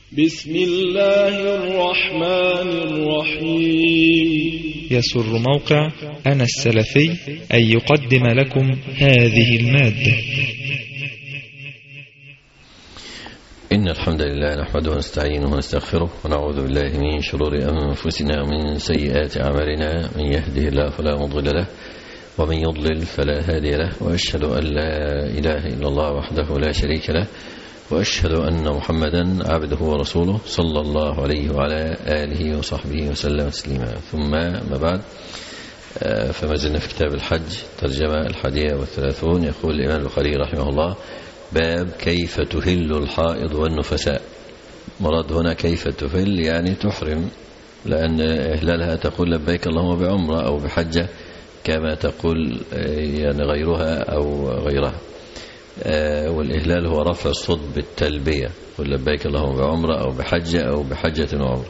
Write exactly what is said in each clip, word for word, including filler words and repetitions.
بسم الله الرحمن الرحيم. يسر موقع أنا السلفي أن يقدم لكم هذه المادة. إن الحمد لله نحمده ونستعينه ونستغفره ونعوذ بالله من شرور أنفسنا ومن سيئات أعمالنا، من يهده الله فلا مضل له ومن يضلل فلا هادي له، وأشهد أن لا إله إلا الله وحده لا شريك له، وأشهد أن محمدا عبده ورسوله صلى الله عليه وعلى آله وصحبه وسلم تسليما. ثم ما بعد، فما زلنا في كتاب الحج ترجمة الحادية والثلاثون. يقول الإمام البخاري رحمه الله: باب كيف تهل الحائض والنفساء. مراد هنا كيف تهل يعني تحرم، لأن إهلالها تقول لبيك اللهم بعمرة أو بحجة كما تقول يعني غيرها أو غيرها. والإهلال هو رفع الصوت بالتلبية، قل لبيك اللهم بعمرة أو بحجة أو بحجة وعمرة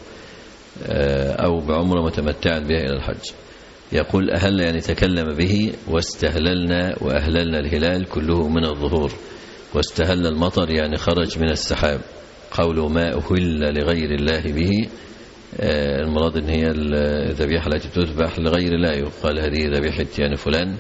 أو بعمرة متمتعا بها إلى الحج. يقول أهل يعني تكلم به، واستهللنا وأهللنا الهلال كله من الظهور، واستهل المطر يعني خرج من السحاب. قوله ما أهل لغير الله به، المراد ان هي الذبيحة التي تذبح لغير الله، يقال هذه ذبيحة يعني فلان،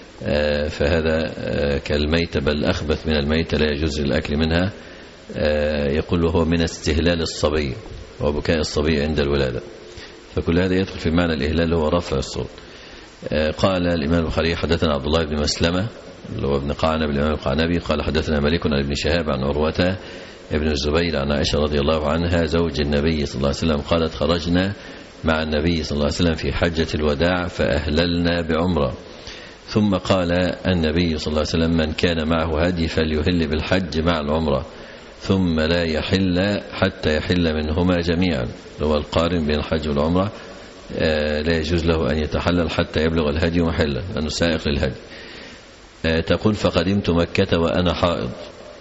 فهذا كالميتة بل أخبث من الميتة لا يجوز الأكل منها. يقول هو من استهلال الصبي وبكاء الصبي عند الولادة، فكل هذا يدخل في معنى الإهلال هو رفع الصوت. قال الإمام البخاري حدثنا عبد الله بن مسلمة اللي هو ابن قعنب الإمام القعنبي قال حدثنا مالك عن ابن شهاب عن عروة ابن الزبير عن عائشة رضي الله عنها زوج النبي صلى الله عليه وسلم قالت: خرجنا مع النبي صلى الله عليه وسلم في حجة الوداع فأهللنا بعمرة، ثم قال النبي صلى الله عليه وسلم: من كان معه هدي فليهل بالحج مع العمرة، ثم لا يحل حتى يحل منهما جميعا. هو القارن بين الحج والعمرة لا يجوز له أن يتحلل حتى يبلغ الهدي محلا لأنه سائق للهدي. تقول: فقدمت مكة وأنا حائض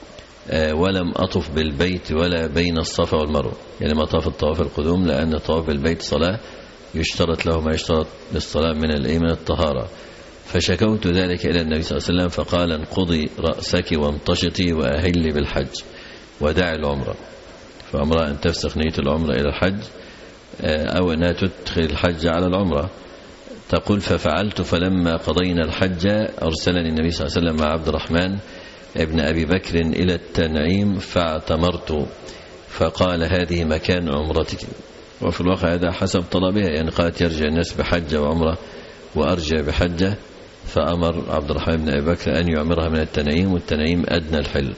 ولم أطف بالبيت ولا بين الصفا والمروة، يعني ما طاف الطواف القدوم، لأن طواف بالبيت صلاة يشترط له ما يشترط للصلاة من الإيمان الطهارة. فشكوت ذلك إلى النبي صلى الله عليه وسلم فقال: انقضي رأسك وامتشطي وأهلي بالحج ودع العمرة. فأمر أن تفسخ نية العمرة إلى الحج أو أنها تدخل الحج على العمرة. تقول: ففعلت فلما قضينا الحج أرسلني النبي صلى الله عليه وسلم مع عبد الرحمن ابن أبي بكر إلى التنعيم فاعتمرت، فقال: هذه مكان عمرتك. وفي الواقع هذا حسب طلبها، يعني قالت يرجع الناس بحجة وعمرة وأرجع بحجة، فأمر عبد الرحمن بن أبي بكر أن يعمرها من التنعيم، والتنعيم أدنى الحل.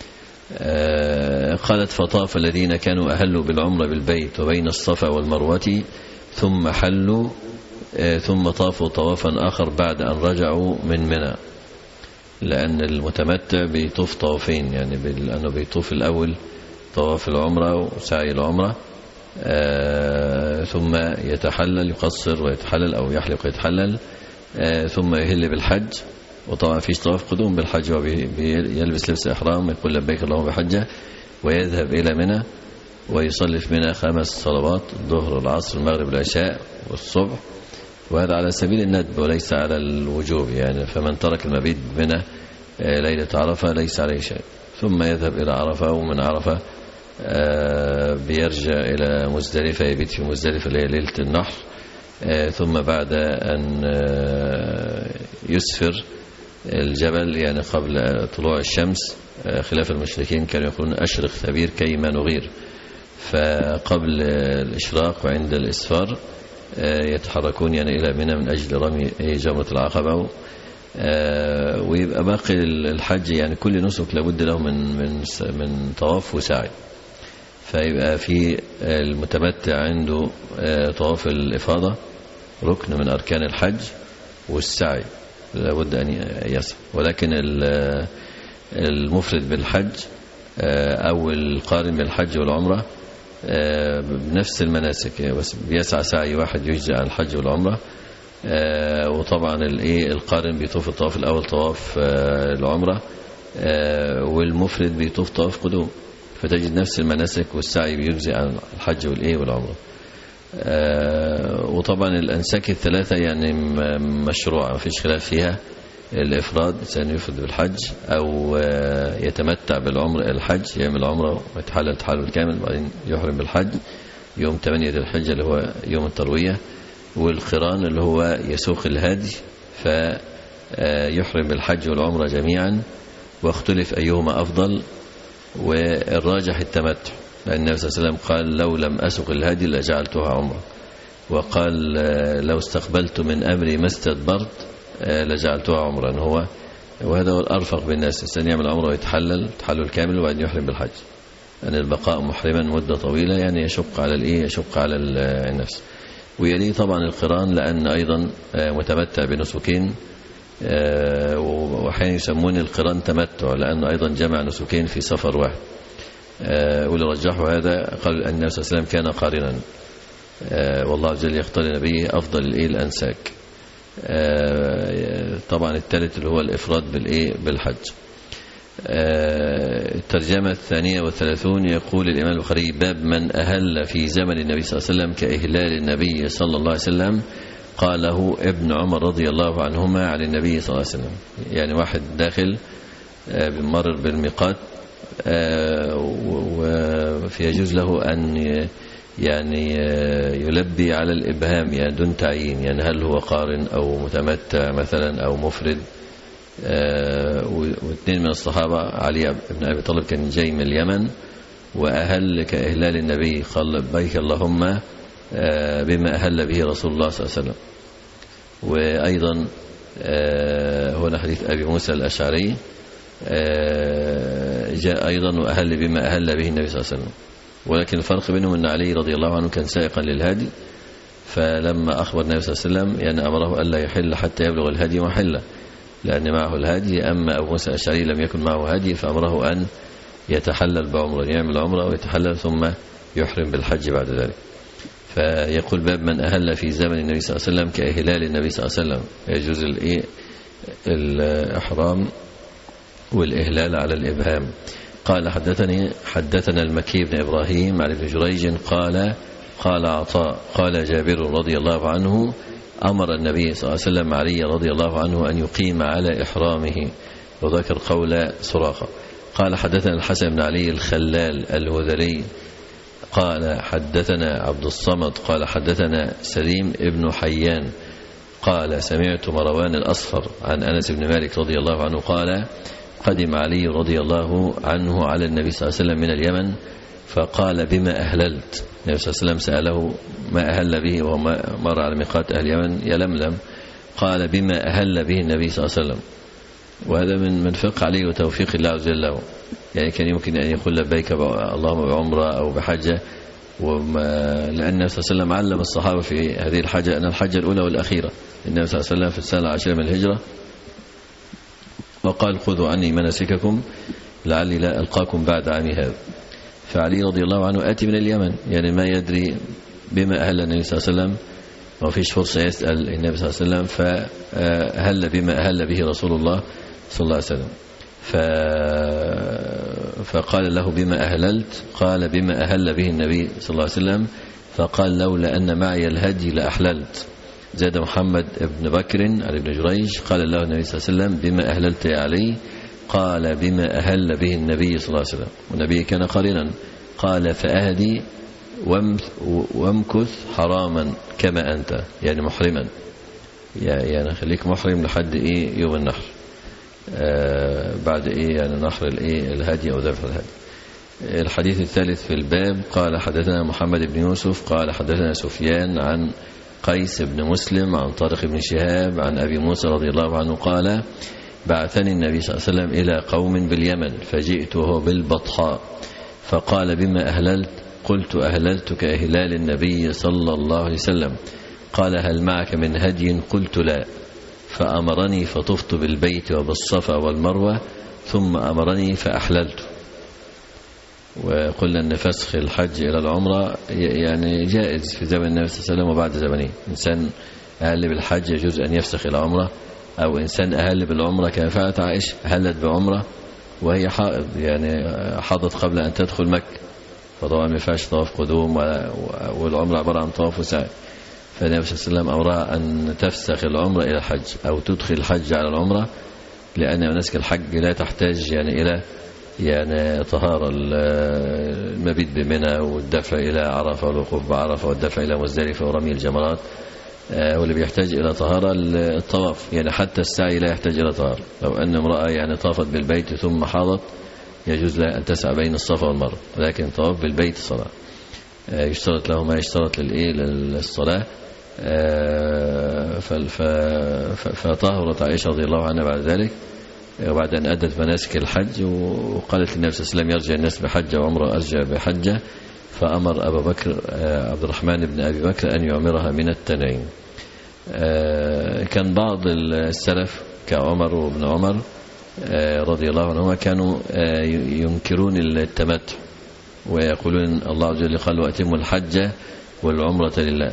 قالت: فطاف الذين كانوا أهلوا بالعمرة بالبيت وبين الصفا والمروة ثم حلوا ثم طافوا طوافا آخر بعد أن رجعوا من منى، لأن المتمتع بيطوف طوافين، يعني لأنه بيطوف الأول طواف العمرة وسعي العمرة آه ثم يتحلل يقصر ويتحلل أو يحلق ويتحلل آه ثم يهل بالحج. وطبعا فيش طواف قدوم بالحج، ويلبس لبس إحرام يقول لبيك اللهم بحجة، ويذهب إلى منى ويصلي في منى خمس صلوات: الظهر والعصر والمغرب والعشاء والصبح، وهذا على سبيل الندب وليس على الوجوب، يعني فمن ترك المبيت منى ليلة عرفة ليس عليه شيء. ثم يذهب إلى عرفة، ومن عرفة بيرجع إلى مزدلفة، يبيت في مزدلفة اللي هي ليلة النحر. ثم بعد أن يسفر الجبل يعني قبل طلوع الشمس، خلاف المشركين كانوا يقولون أشرق ثبير كيما نغير، فقبل الإشراق وعند الإسفار يتحركون يعني إلى منى من أجل رمي جمرة العقبة. ويبقى باقي الحج يعني كل نسك لابد له من من من طواف وسعي. فيبقى في المتمتع عنده طواف الإفاضة ركن من أركان الحج، والسعي لابد أن يسعى. ولكن المفرد بالحج أو القارن بالحج والعمرة بنفس المناسك، بس بيسعى سعي واحد يجزي عن الحج والعمرة. وطبعا الايه القارن بيطوف الطواف الأول طواف العمرة، والمفرد بيطوف طواف قدوم، فتجد نفس المناسك والسعي بيجزي عن الحج والايه والعمرة. وطبعا الأنساك الثلاثة يعني مشروعة ما فيش خلاف فيها، الإفراد، إنسان يفرد بالحج أو يتمتع بالعمر الحج، يعمل عمره ويتحلل تحلل كامل وبعدين يحرم بالحج يوم ثمانية ذي الحجة اللي هو يوم التروية. والقران اللي هو يسوق الهدي فيحرم بالحج والعمرة جميعا، واختلف أيهما أفضل، والراجح التمتع، لأن النبي صلى الله عليه وسلم قال لو لم أسوق الهدي لجعلتها عمرة، وقال لو استقبلت من أمري ما استدبرت لجعلتها عمرا. هو وهذا هو الأرفق بالناس، الإنسان يعمل عمره ويتحلل تحلل كامل وبعدين يحرم بالحج، أن البقاء محرما مدة طويلة يعني يشق على الإيه يشق على النفس. ويليه طبعا القران، لأن أيضا متمتع بنسكين، وأحيانا يسمون القران تمتع لأنه أيضا جمع نسكين في سفر واحد. واللي رجحوا هذا قال أن النبي صلى الله عليه وسلم كان قارنا، والله عز وجل يختار نبيه أفضل الإيه الأنساك. طبعا الثالث اللي هو الإفراد بالإيه بالحج. الترجمة الثانية والثلاثون يقول الإمام البخاري باب من أهل في زمن النبي صلى الله عليه وسلم كإهلال النبي صلى الله عليه وسلم، قاله ابن عمر رضي الله عنهما عن النبي صلى الله عليه وسلم. يعني واحد داخل بمرر بالميقات ويجوز له أن يعني يلبي على الإبهام يعني دون تعيين، يعني هل هو قارن أو متمتع مثلا أو مفرد. واثنين من الصحابة علي بن أبي طالب كان جاي من اليمن وأهل كإهلال النبي، قال لبيك اللهم بما أهل به رسول الله صلى الله عليه وسلم. وأيضا هنا حديث أبي موسى الأشعري جاء أيضا وأهل بما أهل به النبي صلى الله عليه وسلم، ولكن الفرق بينهم أن علي رضي الله عنه كان سائقا للهادي، فلما أخبر النبي صلى الله عليه وسلم يعني أمره ألا يحل حتى يبلغ الهدي محله، لأن معه الهدي. أما أبو موسى الأشعري لم يكن معه هدي فأمره أن يتحلل بعمره، يعمل عمره ويتحلل ثم يحرم بالحج بعد ذلك. فيقول باب من أهل في زمن النبي صلى الله عليه وسلم كإهلال النبي صلى الله عليه وسلم، يجوز الإيه الإحرام والإهلال على الإبهام. قال حدثني حدثنا المكي بن إبراهيم عن ابن جريج قال قال عطاء قال جابر رضي الله عنه أمر النبي صلى الله عليه وسلم علي رضي الله عنه أن يقيم على إحرامه، وذكر قول سراقة. قال حدثنا الحسن بن علي الخلال الهذلي قال حدثنا عبد الصمد قال حدثنا سليم ابن حيان قال سمعت مروان الأصفر عن أنس بن مالك رضي الله عنه قال قدم علي رضي الله عنه على النبي صلى الله عليه وسلم من اليمن فقال بما أهللت. النبي صلى الله عليه وسلم سأله ما أهل به وهو مر على ميقات أهل اليمن يلملم، قال بما أهل به النبي صلى الله عليه وسلم. وهذا من من فقه عليه وتوفيق الله عز وجل له، يعني كان يمكن أن يقول لبيك اللهم بعمرة أو بحجة، وما لأن النبي صلى الله عليه وسلم علم الصحابة في هذه الحجة أن الحجة الأولى والأخيرة. النبي صلى الله عليه وسلم في السنة العاشرة من الهجرة وقال خذوا عني مناسككم لعلي لا ألقاكم بعد عامي هذا. فعلي رضي الله عنه آتي من اليمن، يعني ما يدري بما أهل النبي صلى الله عليه وسلم، ما فيش فرصة يسأل النبي صلى الله عليه وسلم، فأهل بما أهل به رسول الله صلى الله عليه وسلم. فقال له بما أهللت؟ قال بما أهل به النبي صلى الله عليه وسلم. فقال لولا أن معي الهدي لأحللت. زاد محمد بن بكر علي بن جريج قال له النبي صلى الله عليه وسلم بما أهللت يا علي؟ قال بما أهل به النبي صلى الله عليه وسلم، والنبي كان قارنا. قال فأهدي وامكث حراما كما أنت، يعني محرما، يعني خليك محرم لحد إيه يوم النحر، آه بعد إيه يعني نحر الإيه الهدي أو ذبح الهدي. الحديث الثالث في الباب قال حدثنا محمد بن يوسف قال حدثنا سفيان عن قيس بن مسلم عن طارق بن شهاب عن أبي موسى رضي الله عنه قال بعثني النبي صلى الله عليه وسلم إلى قوم باليمن فجئت وهو بالبطحاء فقال بما أهللت؟ قلت أهللت كإهلال النبي صلى الله عليه وسلم. قال هل معك من هدي؟ قلت لا. فأمرني فطفت بالبيت وبالصفا والمروة ثم أمرني فأحللت. وقلنا أن فسخ الحج إلى العمرة يعني جائز في زمن النبي صلى الله عليه وسلم وبعد زمنه. إنسان أهل بالحج يجوز أن يفسخ إلى عمرة، أو إنسان أهل بالعمرة كما فعلت عائشة، أهلت بعمرة وهي حائض، يعني حاضت قبل أن تدخل مكة، فطبعا ما ينفعش طواف قدوم، والعمرة عبارة عن طواف وسعي. فالنبي صلى الله عليه وسلم أمرها أن تفسخ العمرة إلى الحج أو تدخل الحج على العمرة لأن مناسك الحج لا تحتاج يعني إلى يعني طهارة، المبيت بمنى والدفع إلى عرفة والوقوف بعرفة والدفع إلى مزدلفة ورمي الجمرات، واللي بيحتاج إلى طهارة الطواف، يعني حتى السعي لا يحتاج إلى طهارة. لو أن امرأة يعني طافت بالبيت ثم حاضت يجوز لها أن تسعى بين الصفا والمروة، ولكن طواف بالبيت صلاة، يشترط له ما يشترط للإيه للصلاة. فطهرت عائشة رضي الله عنها بعد ذلك، وبعد أن أدت مناسك الحج، وقالت للنبي صلى الله عليه وسلم يرجع الناس بحجة وعمره أرجع بحجة، فأمر أبا بكر عبد الرحمن بن أبي بكر أن يعمرها من التنعيم. كان بعض السلف كعمر وابن عمر رضي الله عنهما كانوا ينكرون التمتع ويقولون الله عز وجل قال وأتموا الحج والعمرة لله،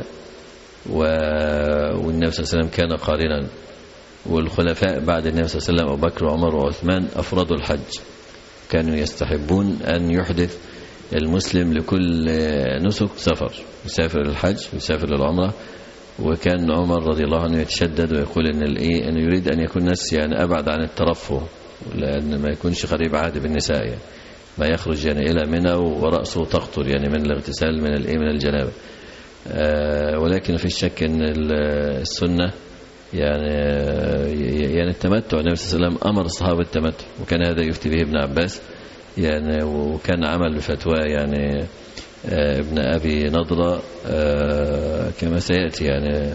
والنبي صلى الله عليه وسلم كان قارنا، والخلفاء بعد النبي صلى الله عليه وسلم أبو بكر وعمر وعثمان أفرضوا الحج، كانوا يستحبون أن يحدث المسلم لكل نسك سفر، يسافر للحج ويسافر للعمرة. وكان عمر رضي الله عنه يتشدد ويقول إن الإيه أنه يريد أن يكون الناس يعني أبعد عن الترفه، لأن ما يكونش قريب عهد بالنساء، يعني ما يخرج يعني إلى منى ورأسه تقطر يعني من الاغتسال من الإيه من الجنابة. آه ولكن في الشك أن السنة يعني يعني التمتع، النبي صلى الله عليه وسلم أمر الصحابة التمتع، وكان هذا يفتي به ابن عباس يعني، وكان عمل بفتوى يعني ابن أبي نضرة كما سيأتي يعني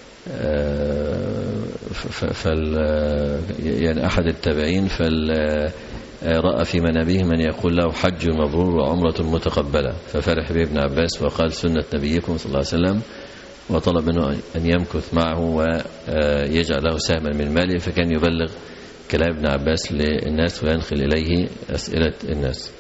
فال يعني أحد التابعين فال رأى في منامه من يقول له حج مبرور وعمرة متقبلة، ففرح به ابن عباس وقال سنة نبيكم صلى الله عليه وسلم، وطلب منه أن يمكث معه ويجعل له سهما من ماله، فكان يبلغ كلام ابن عباس للناس وينقل إليه أسئلة الناس.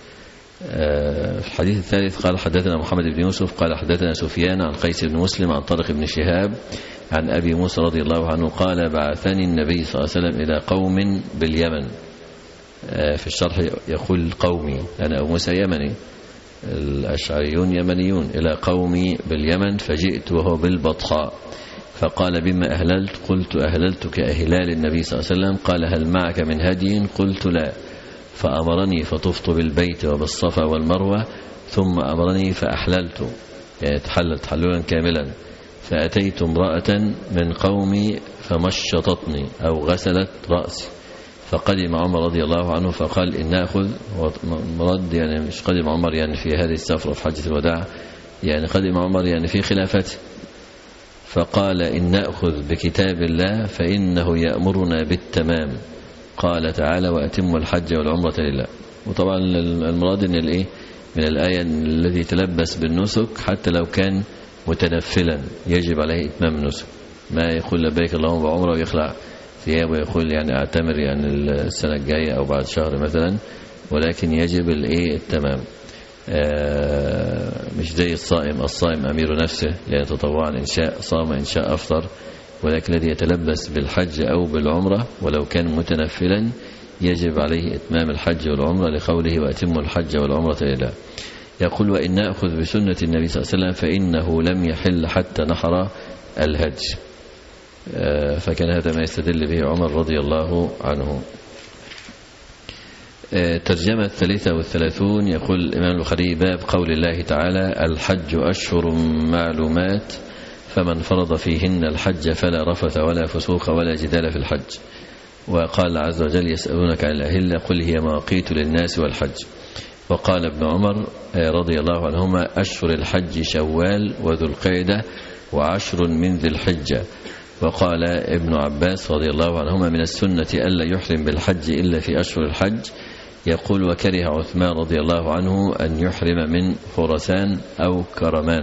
في الحديث الثالث قال حدثنا محمد بن يوسف قال حدثنا سفيان عن قيس بن مسلم عن طارق بن شهاب عن أبي موسى رضي الله عنه قال بعثني النبي صلى الله عليه وسلم إلى قوم باليمن. في الشرح يقول قومي، أنا أبو موسى يمني، الأشعريون يمنيون، إلى قومي باليمن، فجئت وهو بالبطحاء، فقال بما أهللت؟ قلت أهللت كأهلال النبي صلى الله عليه وسلم. قال هل معك من هدي؟ قلت لا، فأمرني فطفت بالبيت وبالصفا والمروة، ثم أمرني فأحللت، يعني تحللت تحللا كاملا، فأتيت امرأة من قومي فمشطتني أو غسلت رأسي، فقدم عمر رضي الله عنه فقال إن نأخذ، مرد يعني مش قدم عمر يعني في هذه السفرة في حجة الوداع، يعني قدم عمر يعني في خلافته، فقال إن نأخذ بكتاب الله فإنه يأمرنا بالتمام، قال تعالى وأتموا الحج والعمرة لله. وطبعا المراد إن الإيه من الآية الذي تلبس بالنسك حتى لو كان متنفلا يجب عليه إتمام النسك، ما يقول لبيك اللهم بعمره ويخلع ثيابه ويقول يعني أعتمر يعني السنة الجاية أو بعد شهر مثلا، ولكن يجب الإيه التمام. آه مش زي الصائم، الصائم أمير نفسه يعني تطوعا إن شاء صام إن شاء أفطر، ولكن الذي يتلبس بالحج أو بالعمرة ولو كان متنفلا يجب عليه إتمام الحج والعمرة لقوله وأتموا الحج والعمرة لله. يقول وإن نأخذ بسنة النبي صلى الله عليه وسلم فإنه لم يحل حتى نحر الهدي. آه فكان هذا ما يستدل به عمر رضي الله عنه. آه ترجمة الثالثة والثلاثون يقول الإمام البخاري باب قول الله تعالى الحج أشهر معلومات فمن فرض فيهن الحج فلا رفث ولا فسوق ولا جدال في الحج. وقال عز وجل يسألونك عن الأهلة قل هي مواقيت للناس والحج. وقال ابن عمر رضي الله عنهما أشهر الحج شوال وذو القعدة وعشر من ذي الحجة. وقال ابن عباس رضي الله عنهما من السنة ألا يحرم بالحج إلا في أشهر الحج. يقول وكره عثمان رضي الله عنه أن يحرم من خراسان أو كرمان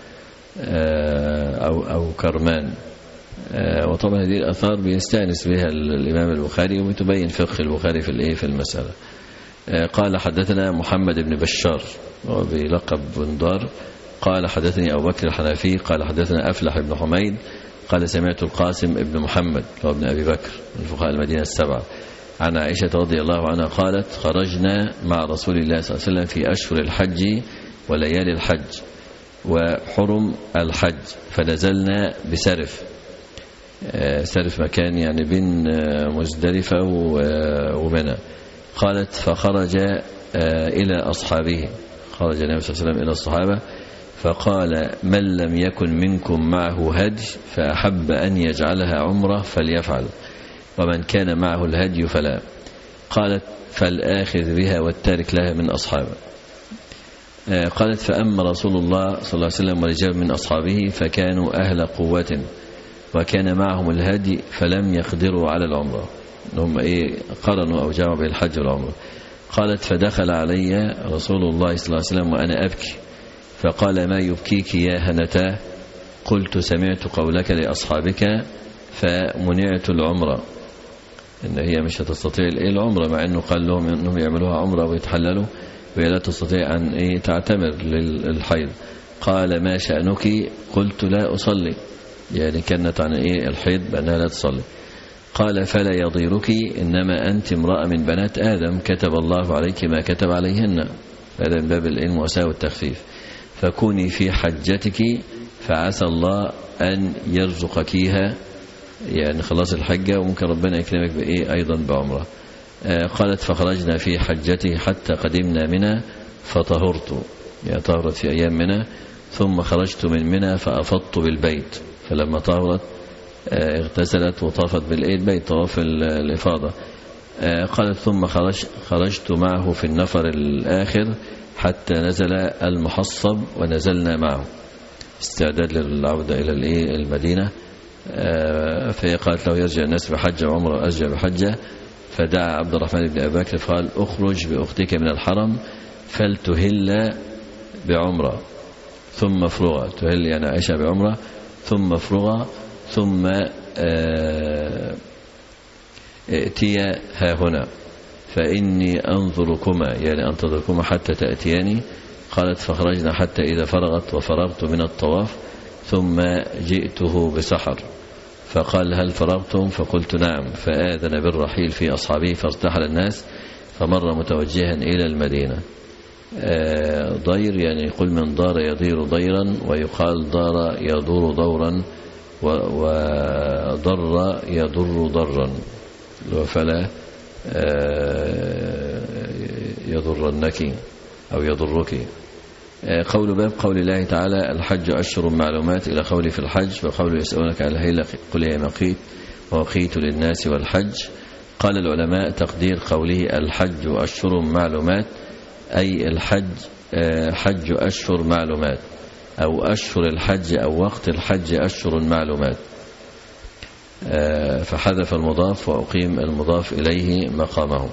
أو أو كرمان. وطبعا هذه الآثار بيستأنس بها الإمام البخاري وتبين فقه البخاري في الإيه في المسألة. قال حدثنا محمد بن بشار وبلقب بندار قال حدثني أبو بكر الحنفي قال حدثنا أفلح بن حميد قال سمعت القاسم بن محمد وابن أبي بكر من فقهاء المدينة السبعة عن عائشة رضي الله عنها قالت خرجنا مع رسول الله صلى الله عليه وسلم في أشهر الحج وليالي الحج وحرم الحج فنزلنا بسرف سرف مكان يعني بين مزدلفة ومنى. قالت فخرج إلى أصحابه، خرج النبي صلى الله عليه وسلم إلى الصحابة فقال من لم يكن منكم معه هدي فأحب أن يجعلها عمرة فليفعل، ومن كان معه الهدي فلا. قالت فالآخذ بها والتارك لها من أصحابه. قالت فأما رسول الله صلى الله عليه وسلم ورجال من أصحابه فكانوا أهل قوة وكان معهم الهدي فلم يقدروا على العمرة، هم إيه قرنوا أو جمعوا بين الحج والعمرة. قالت فدخل علي رسول الله صلى الله عليه وسلم وأنا أبكي فقال ما يبكيك يا هنتا؟ قلت سمعت قولك لأصحابك فمنعت العمرة، إن هي مش هتستطيع العمرة، مع أنه قال لهم أنهم يعملوها عمرة ويتحللوا وهي لا تستطيع أن إيه تعتمر للحيض. قال ما شأنك؟ قلت لا أصلي، يعني كانت عن إيه الحيض بأنها لا تصلي. قال فلا يضيرك إنما أنت امرأة من بنات آدم كتب الله عليك ما كتب عليهن، هذا من باب المواساة والتخفيف. فكوني في حجتك فعسى الله أن يرزقكيها، يعني خلاص الحجة وممكن ربنا يكرمك بإيه أيضا بعمرة. آه قالت فخرجنا في حجته حتى قدمنا منى فطهرت، يعني طهرت في أيام منى، ثم خرجت من منى فأفضت بالبيت، فلما طهرت آه اغتسلت وطافت بالبيت طواف الإفاضة. آه قالت ثم خرج خرجت معه في النفر الآخر حتى نزل المحصب ونزلنا معه، استعداد للعودة إلى المدينة. فهي قالت له يرجع الناس بحجة وعمره وأرجع بحجة، فدعا عبد الرحمن بن أبي بكر فقال اخرج بأختك من الحرم فلتهل بعمرة ثم فرغ، تهل يعني عائشة بعمرة ثم فرغ، ثم ائتيا ها هنا فإني أنظركما، يعني أنتظركما حتى تأتياني. قالت فخرجنا حتى إذا فرغت وفرغت من الطواف ثم جئته بسحر فقال هل فرغتم؟ فقلت نعم، فآذن بالرحيل في أصحابه فارتحل الناس فمر متوجها إلى المدينة. ضير يعني يقول من دار يضير ضيرا، ويقال دار يدور دورا، وضر يضر ضرا، فلا يضرنك أو يضرك. قول باب قول الله تعالى الحج أشهر معلومات إلى قوله في الحج، وقوله يسألونك عن الهيلة قل هي مواقيت ومواقيت للناس والحج. قال العلماء تقدير قوله الحج أشهر معلومات أي الحج حج أشهر معلومات، أو أشهر الحج أو وقت الحج أشهر معلومات، فحذف المضاف وأقيم المضاف إليه مقامه،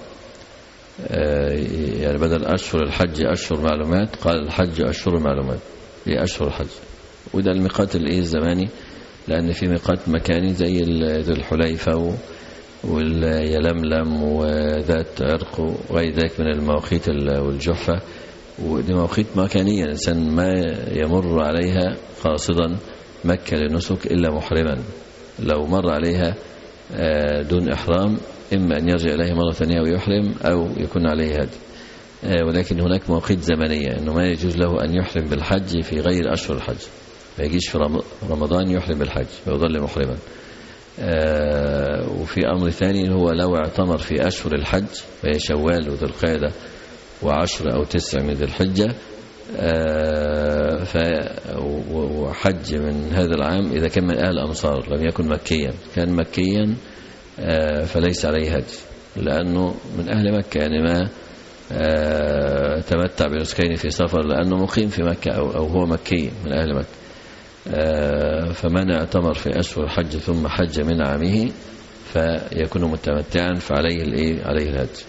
يعني بدل أشهر الحج أشهر معلومات قال الحج أشهر معلومات، هي أشهر الحج. وده الميقات الزماني، لأن في ميقات مكاني زي ذي الحليفة واليلملم وذات عرق وغير ذلك من المواقيت والجحفة، ودي مواقيت مكانية الإنسان ما يمر عليها قاصدا مكة للنسك إلا محرما، لو مر عليها دون إحرام إما أن يرجع إليه مرة ثانية ويحرم أو يكون عليه هدي. ولكن هناك مواقيت زمنية أنه ما يجوز له أن يحرم بالحج في غير أشهر الحج، ما يجيش في رمضان يحرم بالحج ويظل محرما. وفي أمر ثاني هو لو اعتمر في أشهر الحج وهي شوال وذو القعدة وعشر أو تسع من ذي الحجة، وحج من هذا العام إذا كان من أهل الأمصار لم يكن مكيا، كان مكيا فليس عليه هدي لأنه من أهل مكة، يعني ما تمتع بنسكين في سفر لأنه مقيم في مكة أو هو مكي من أهل مكة. فمن اعتمر في أشهر الحج ثم حج من عامه فيكون متمتعا فعليه الإيه عليه الهدي.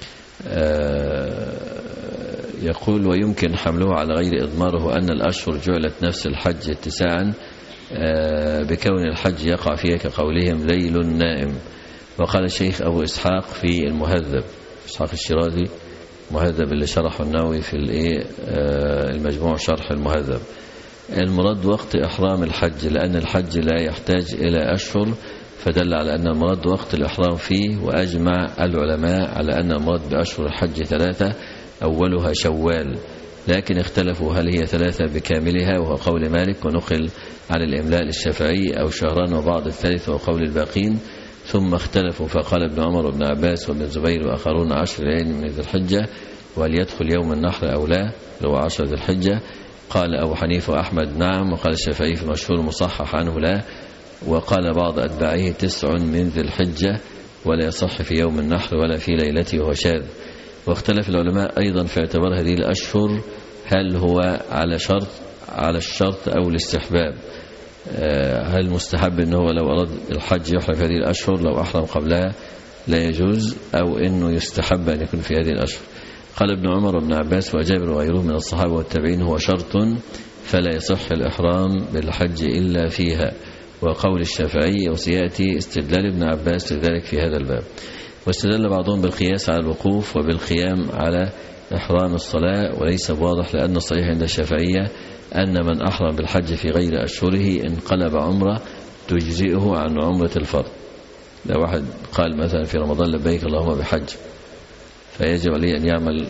يقول ويمكن حمله على غير إضماره أن الأشهر جعلت نفس الحج اتساعا بكون الحج يقع فيها كقولهم ليل نائم. وقال الشيخ أبو إسحاق في المهذب، إسحاق الشيرازي مهذب اللي شرحه النووي في المجموع شرح المهذب، المراد وقت إحرام الحج لأن الحج لا يحتاج إلى أشهر، فدل على أن المراد وقت الإحرام فيه. وأجمع العلماء على أن المراد بأشهر الحج ثلاثة، أولها شوال لكن اختلفوا هل هي ثلاثة بكاملها وهو قول مالك، ونقل عن الإملاء للشافعي، أو شهران وبعض الثالث وهو قول الباقين. ثم اختلفوا فقال ابن عمر وابن عباس وابن الزبير وآخرون عشر ليالي من ذي الحجة، وهل يدخل يوم النحر أو لا، هو عشر ذي الحجة. قال أبو حنيفة وأحمد نعم، وقال الشافعي في مشهور مصحح عنه لا، وقال بعض أتباعه تسع من ذي الحجة ولا يصح في يوم النحر ولا في ليلته وهو شاذ. واختلف العلماء أيضا في اعتبار هذه الأشهر هل هو على شرط على الشرط أو الاستحباب. هل مستحب أنه لو أراد الحج يحرم في هذه الأشهر لو أحرم قبلها لا يجوز، أو أنه يستحب أن يكون في هذه الأشهر. قال ابن عمر وابن عباس وجابر وغيرهم من الصحابة والتابعين هو شرط فلا يصح الإحرام بالحج إلا فيها، وقول الشافعي وسيأتي استدلال ابن عباس لذلك في هذا الباب. واستدل بعضهم بالقياس على الوقوف وبالقيام على إحرام الصلاة، وليس بواضح لأن الصحيح عند الشافعية أن من أحرم بالحج في غير أشهره انقلب عمرة تجزئه عن عمرة الفرض. لو واحد قال مثلا في رمضان لبيك اللهم بحج، فيجب عليه أن يعمل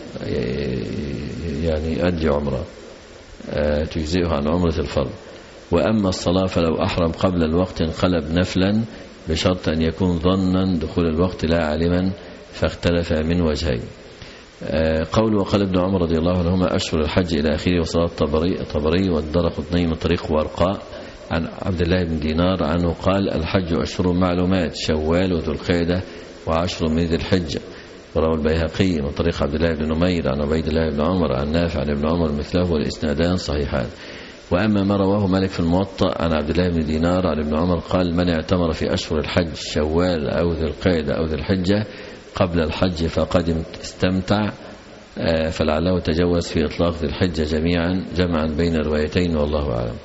يعني يؤدي عمرة تجزئه عن عمرة الفرض. وأما الصلاة فلو أحرم قبل الوقت انقلب نفلا بشرط أن يكون ظنا دخول الوقت لا عالما، فاختلف من وجهين. قول وقال ابن عمر رضي الله عنهما أشهر الحج إلى آخره، وصلاة الطبري, الطبري والدرقطني من طريق ورقاء عن عبد الله بن دينار عنه قال الحج أشهر معلومات شوال وذو القعدة وعشر من ذي الحجة. وروى البيهقي من طريق عبد الله بن نمير عن عبيد الله بن عمر عن نافع عن ابن عمر مثله، والإسنادان صحيحان. وأما ما رواه مالك في الموطأ عن عبد الله بن دينار عن ابن عمر قال من اعتمر في أشهر الحج شوال أو ذي القعدة أو ذي الحجة قبل الحج فقد استمتع، فلعله تجوز في إطلاق ذي الحجة جميعا جمعا بين الروايتين والله أعلم.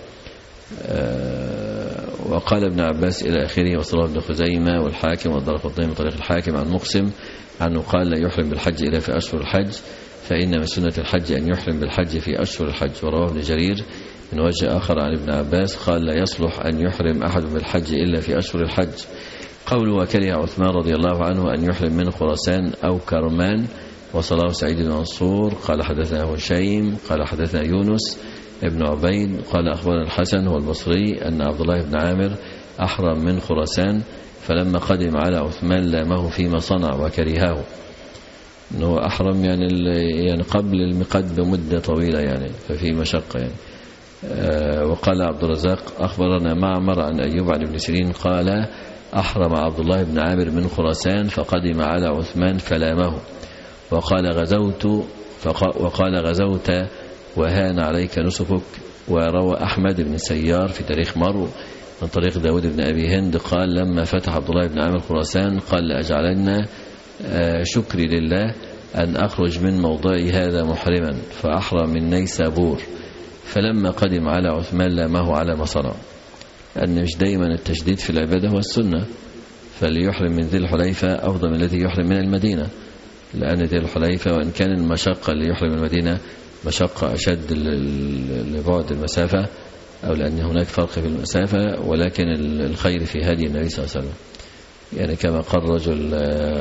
وقال ابن عباس إلى آخره. وصله ابن خزيمة والحاكم والدرقطني من طريق الحاكم عن مقسم عنه قال لا يحرم بالحج إلا في أشهر الحج، فإن من سنة الحج أن يحرم بالحج في أشهر الحج. ورواه ابن جرير من وجه آخر عن ابن عباس قال لا يصلح أن يحرم أحد بالحج إلا في أشهر الحج. قوله وكره عثمان رضي الله عنه أن يحرم من خراسان أو كرمان. وصلاه سعيد بن منصور قال حدثنا هشيم قال حدثنا يونس ابن عبيد قال أخبرنا الحسن هو البصري أن عبد الله بن عامر أحرم من خراسان، فلما قدم على عثمان لامه فيما صنع وكرهه، أنه أحرم يعني يعني قبل الميقات بمدة طويلة يعني، ففي مشقة يعني. أه وقال عبد الرزاق أخبرنا معمر عن أيوب عن ابن سيرين قال أحرم عبد الله بن عامر من خراسان فقدم على عثمان فلامه، وقال غزوت وقال غزوت وهان عليك نسكك. وروى أحمد بن سيار في تاريخ مرو من طريق داود بن أبي هند قال لما فتح عبد الله بن عامر خراسان قال لأجعلن شكري لله أن أخرج من موضعي هذا محرما، فأحرم من نيسابور. فلما قدم على عثمان لامه على ما صنع، أن مش دايما التشديد في العبادة هو السنة، فليحرم من ذي الحليفة أفضل من الذي يحرم من المدينة، لأن ذي الحليفة وإن كان المشقة اللي يحرم المدينة مشقة أشد لبعد المسافة أو لأن هناك فرق في المسافة، ولكن الخير في هدي النبي صلى الله عليه وسلم. يعني كما قال رجل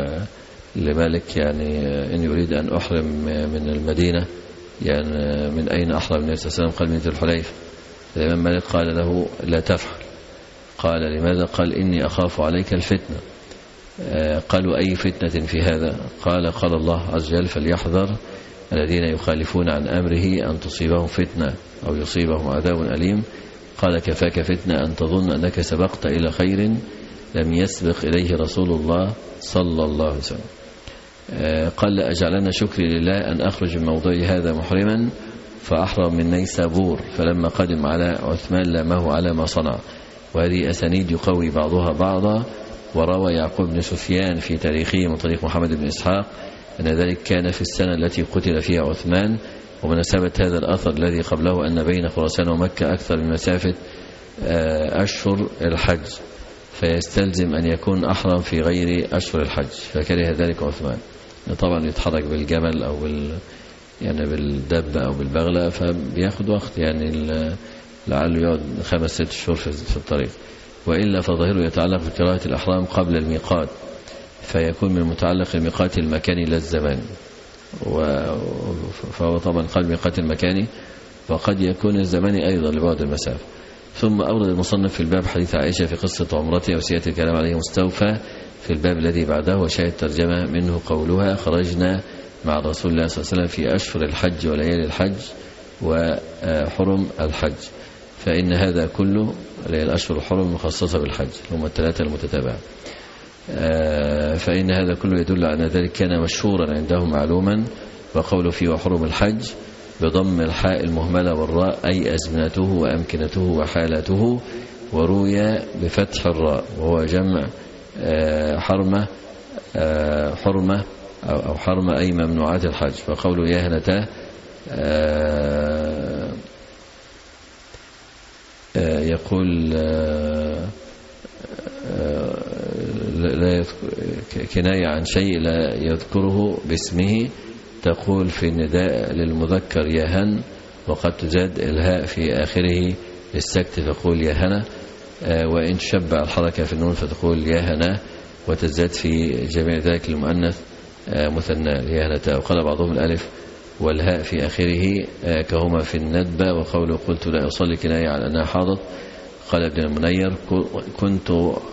لمالك يعني إن يريد أن أحرم من المدينة يعني من أين أحرم النبي صلى الله عليه وسلم؟ قال من ذي الحليفة. الإمام مالك قال له لا تفعل. قال لماذا؟ قال إني أخاف عليك الفتنة. قالوا أي فتنة في هذا؟ قال قال الله عز وجل فليحذر الذين يخالفون عن أمره أن تصيبهم فتنة أو يصيبهم عذاب أليم. قال كفاك فتنة أن تظن أنك سبقت إلى خير لم يسبق إليه رسول الله صلى الله عليه وسلم. قال لأجعلن شكري لله أن أخرج من موضعي هذا محرما، فأحرم من نيسابور. فلما قدم على عثمان لامه على ما صنع. وهذه أسانيد يقوي بعضها بعضا. وروى يعقوب بن سفيان في تاريخه من طريق محمد بن إسحاق أن ذلك كان في السنة التي قتل فيها عثمان. ومناسبة هذا الأثر الذي قبله أن بين خراسان ومكة أكثر من مسافة أشهر الحج، فيستلزم أن يكون أحرم في غير أشهر الحج، فكره ذلك عثمان. طبعا يتحرك بالجمل أو بال يعني بالدبة أو بالبغلة فبياخد وقت يعني لعله يقعد خمس ست شهور في الطريق. وإلا فظاهره يتعلق بقراءة الأحرام قبل الميقات، فيكون من متعلق الميقات المكاني لا الزمان. فهو طبعا قال ميقات المكاني، وقد يكون الزماني أيضا لبعد المسافة. ثم أورد المصنف في الباب حديث عائشة في قصة عمرتها وسيأتي الكلام عليه مستوفى في الباب الذي بعده، وشاهد ترجمة منه قولها: خرجنا مع رسول الله صلى الله عليه وسلم في أشهر الحج وليالي الحج وحرم الحج. فإن هذا كله الأشهر الحرم مخصصة بالحج هم الثلاثة المتتابعة، فإن هذا كله يدل على أن ذلك كان مشهورا عندهم معلوما. وقوله فيه وحرم الحج بضم الحاء المهملة والراء أي أزمنته وأمكنته وحالته، وروي بفتح الراء وهو جمع حرمة حرمة أو حرمة أي ممنوعات الحج. فقوله يا هنتا يقول لا كناية عن شيء لا يذكره باسمه، تقول في النداء للمذكر يا هن، وقد تزاد الهاء في آخره للسكت تقول يا هنا، وإن تشبع الحركة في النون فتقول يا هنا، وتزداد في جميع ذلك المؤنث مثنى يا هنتا. وقال بعضهم الألف والهاء في آخره كهما في الندبة. وقوله قلت لا أصلي كناية على أنها حاضت. قال ابن المنير كنت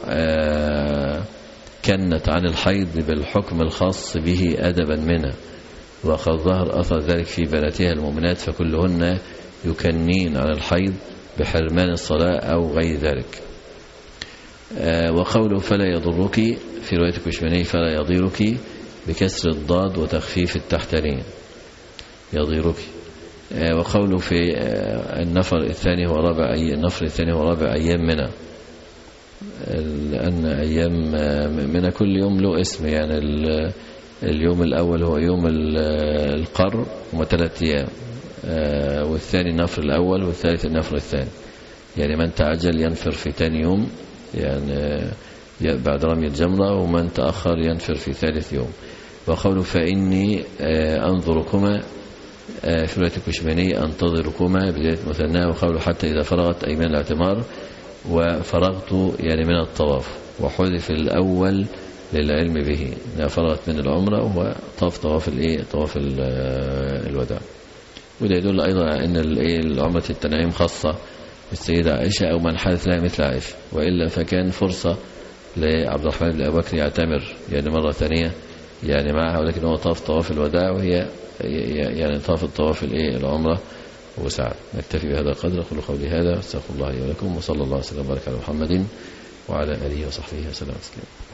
كنت عن الحيض بالحكم الخاص به أدبا منها، وقد ظهر أثر ذلك في بناتها المؤمنات فكلهن يكنين على الحيض بحرمان الصلاة أو غير ذلك. وقوله فلا يضرك في رواية الكشماني فلا يضيرك بكسر الضاد وتخفيف التحتانين يضيرك. وقوله في النفر الثاني هو رابع أي النفر الثاني هو رابع أيام منى، لأن أيام منى كل يوم له اسم، يعني اليوم الأول هو يوم القر هم ثلاثة أيام، والثاني النفر الأول والثالث النفر الثاني، يعني من تعجل ينفر في ثاني يوم يعني بعد رمي الجمرة، ومن تأخر ينفر في ثالث يوم. وقوله فإني أنظركما في رواية الكشماني أنتظركما بداية مثنى. وقوله حتى إذا فرغت أي من الاعتمار، وفرغت يعني من الطواف، وحذف الأول للعلم به إذا فرغت من العمرة وهو طاف طواف الإيه طواف الوداع. وده يدل أيضا على أن العمرة التنعيم خاصة بالسيدة عائشة أو من حدث لها مثل عائشة، وإلا فكان فرصة لعبد الرحمن بن أبي بكر يعتمر يعني مرة ثانية يعني معها، ولكن هو طاف طواف الوداع وهي يعني طاف الطواف الايه العمرة وسعى. نكتفي بهذا القدر. أقول قولي هذا واستغفر الله لي ولكم، وصلى الله وسلم وبارك على محمد وعلى آله وصحبه وسلم تسليما.